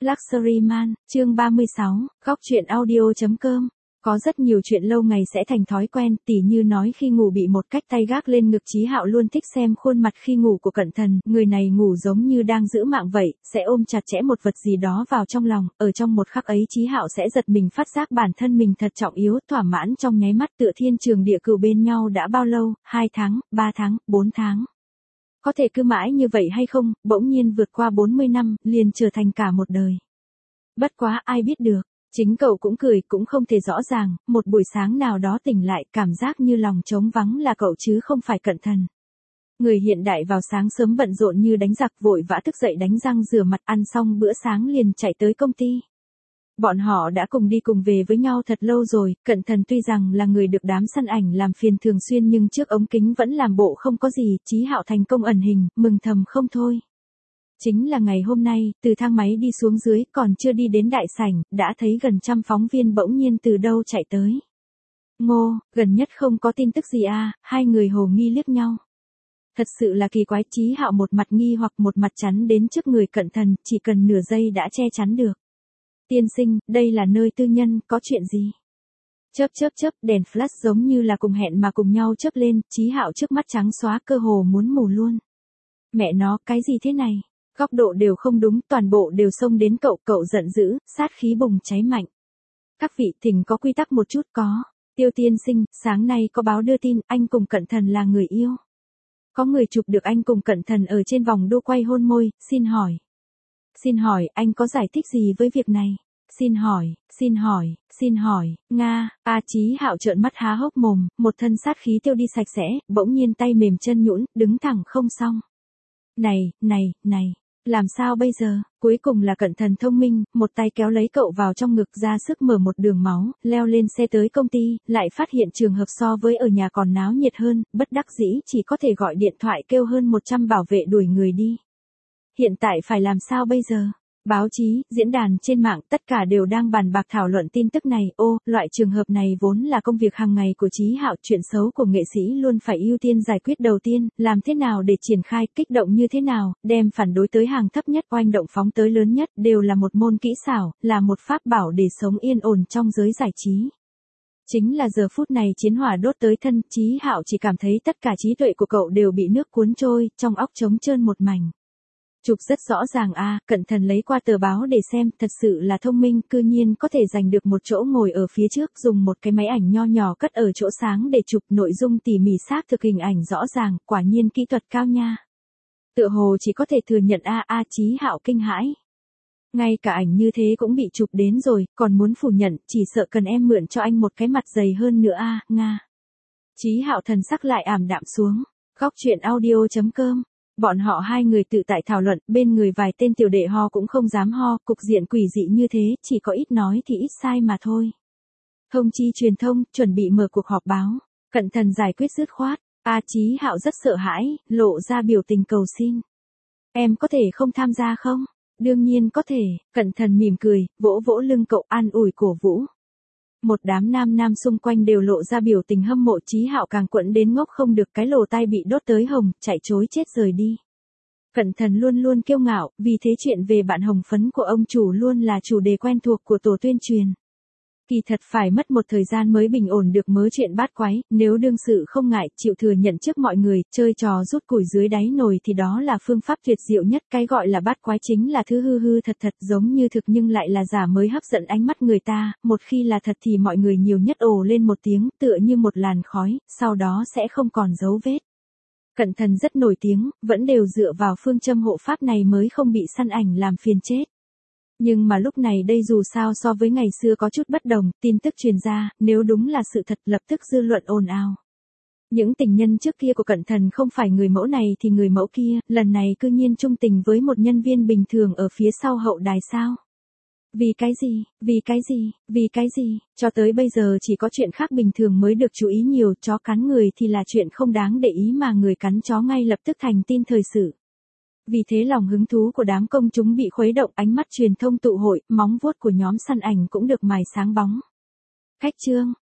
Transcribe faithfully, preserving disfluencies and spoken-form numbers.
Luxury Man, chương ba mươi sáu, góc truyện audio.com. Có rất nhiều chuyện lâu ngày sẽ thành thói quen, tỉ như nói khi ngủ bị một cách tay gác lên ngực. Chí Hạo luôn thích xem khuôn mặt khi ngủ của Cận Thần, người này ngủ giống như đang giữ mạng vậy, sẽ ôm chặt chẽ một vật gì đó vào trong lòng, ở trong một khắc ấy Chí Hạo sẽ giật mình phát giác bản thân mình thật trọng yếu, thỏa mãn trong nháy mắt tựa thiên trường địa cửu bên nhau đã bao lâu, hai tháng, ba tháng, bốn tháng. Có thể cứ mãi như vậy hay không, bỗng nhiên vượt qua bốn mươi năm, liền trở thành cả một đời. Bất quá ai biết được, chính cậu cũng cười cũng không thể rõ ràng, một buổi sáng nào đó tỉnh lại cảm giác như lòng trống vắng là cậu chứ không phải Cận Thần. Người hiện đại vào sáng sớm bận rộn như đánh giặc vội vã thức dậy đánh răng rửa mặt ăn xong bữa sáng liền chạy tới công ty. Bọn họ đã cùng đi cùng về với nhau thật lâu rồi, Cận Thần tuy rằng là người được đám săn ảnh làm phiền thường xuyên nhưng trước ống kính vẫn làm bộ không có gì, Chí Hạo thành công ẩn hình, mừng thầm không thôi. Chính là ngày hôm nay, từ thang máy đi xuống dưới, còn chưa đi đến đại sảnh, đã thấy gần trăm phóng viên bỗng nhiên từ đâu chạy tới. Ngô, gần nhất không có tin tức gì à, hai người hồ nghi liếc nhau. Thật sự là kỳ quái, Chí Hạo một mặt nghi hoặc một mặt chắn đến trước người Cận Thần, chỉ cần nửa giây đã che chắn được. Tiên sinh, đây là nơi tư nhân, có chuyện gì? Chớp chớp chớp, đèn flash giống như là cùng hẹn mà cùng nhau chớp lên, Chí Hạo trước mắt trắng xóa cơ hồ muốn mù luôn. Mẹ nó, cái gì thế này? Góc độ đều không đúng, toàn bộ đều xông đến cậu, cậu giận dữ, sát khí bùng cháy mạnh. Các vị, thỉnh có quy tắc một chút có. Tiêu tiên sinh, sáng nay có báo đưa tin, anh cùng Cận Thần là người yêu. Có người chụp được anh cùng Cận Thần ở trên vòng đua quay hôn môi, xin hỏi. Xin hỏi, anh có giải thích gì với việc này? Xin hỏi, xin hỏi, xin hỏi, Nga, A Chí Hạo trợn mắt há hốc mồm, một thân sát khí tiêu đi sạch sẽ, bỗng nhiên tay mềm chân nhũn, đứng thẳng không xong. Này, này, này, làm sao bây giờ? Cuối cùng là Cận Thần thông minh, một tay kéo lấy cậu vào trong ngực ra sức mở một đường máu, leo lên xe tới công ty, lại phát hiện trường hợp so với ở nhà còn náo nhiệt hơn, bất đắc dĩ chỉ có thể gọi điện thoại kêu hơn một trăm bảo vệ đuổi người đi. Hiện tại phải làm sao bây giờ? Báo chí, diễn đàn trên mạng tất cả đều đang bàn bạc thảo luận tin tức này. Ô, loại trường hợp này vốn là công việc hàng ngày của Chí Hạo, chuyện xấu của nghệ sĩ luôn phải ưu tiên giải quyết đầu tiên, làm thế nào để triển khai, kích động như thế nào, đem phản đối tới hàng thấp nhất, oanh động phóng tới lớn nhất, đều là một môn kỹ xảo, là một pháp bảo để sống yên ổn trong giới giải trí. Chính là giờ phút này chiến hỏa đốt tới thân, Chí Hạo chỉ cảm thấy tất cả trí tuệ của cậu đều bị nước cuốn trôi, trong óc trống trơn một mảnh. Chụp rất rõ ràng a, à, Cận Thần lấy qua tờ báo để xem, thật sự là thông minh, cư nhiên có thể giành được một chỗ ngồi ở phía trước, dùng một cái máy ảnh nho nhỏ cất ở chỗ sáng để chụp, nội dung tỉ mỉ xác thực, hình ảnh rõ ràng, quả nhiên kỹ thuật cao nha. Tựa hồ chỉ có thể thừa nhận a a Chí Hạo kinh hãi. Ngay cả ảnh như thế cũng bị chụp đến rồi, còn muốn phủ nhận, chỉ sợ cần em mượn cho anh một cái mặt dày hơn nữa a, à, Nga. Chí Hạo thần sắc lại ảm đạm xuống. Góc truyện audio.com. Bọn họ hai người tự tại thảo luận, bên người vài tên tiểu đệ ho cũng không dám ho, cục diện quỷ dị như thế, chỉ có ít nói thì ít sai mà thôi. Thông chi truyền thông, chuẩn bị mở cuộc họp báo. Cận Thần giải quyết dứt khoát. A Chí Hạo rất sợ hãi, lộ ra biểu tình cầu xin. Em có thể không tham gia không? Đương nhiên có thể. Cận Thần mỉm cười, vỗ vỗ lưng cậu, an ủi cổ vũ. Một đám nam nam xung quanh đều lộ ra biểu tình hâm mộ, Chí Hạo càng quẫn đến ngốc không được, cái lỗ tai bị đốt tới hồng, chạy trối chết rời đi. Cận Thần luôn luôn kiêu ngạo, vì thế chuyện về bạn hồng phấn của ông chủ luôn là chủ đề quen thuộc của tổ tuyên truyền. Kỳ thật phải mất một thời gian mới bình ổn được mớ chuyện bát quái, nếu đương sự không ngại, chịu thừa nhận trước mọi người, chơi trò rút củi dưới đáy nồi thì đó là phương pháp tuyệt diệu nhất, cái gọi là bát quái chính là thứ hư hư thật thật giống như thực nhưng lại là giả mới hấp dẫn ánh mắt người ta, một khi là thật thì mọi người nhiều nhất ồ lên một tiếng, tựa như một làn khói, sau đó sẽ không còn dấu vết. Cận Thần rất nổi tiếng, vẫn đều dựa vào phương châm hộ pháp này mới không bị săn ảnh làm phiền chết. Nhưng mà lúc này đây dù sao so với ngày xưa có chút bất đồng, tin tức truyền ra, nếu đúng là sự thật lập tức dư luận ồn ào. Những tình nhân trước kia của Cận Thần không phải người mẫu này thì người mẫu kia, lần này cư nhiên trung tình với một nhân viên bình thường ở phía sau hậu đài sao? Vì cái gì, vì cái gì, vì cái gì, cho tới bây giờ chỉ có chuyện khác bình thường mới được chú ý nhiều, chó cắn người thì là chuyện không đáng để ý mà người cắn chó ngay lập tức thành tin thời sự. Vì thế lòng hứng thú của đám công chúng bị khuấy động, ánh mắt truyền thông tụ hội, móng vuốt của nhóm săn ảnh cũng được mài sáng bóng. Khách trương,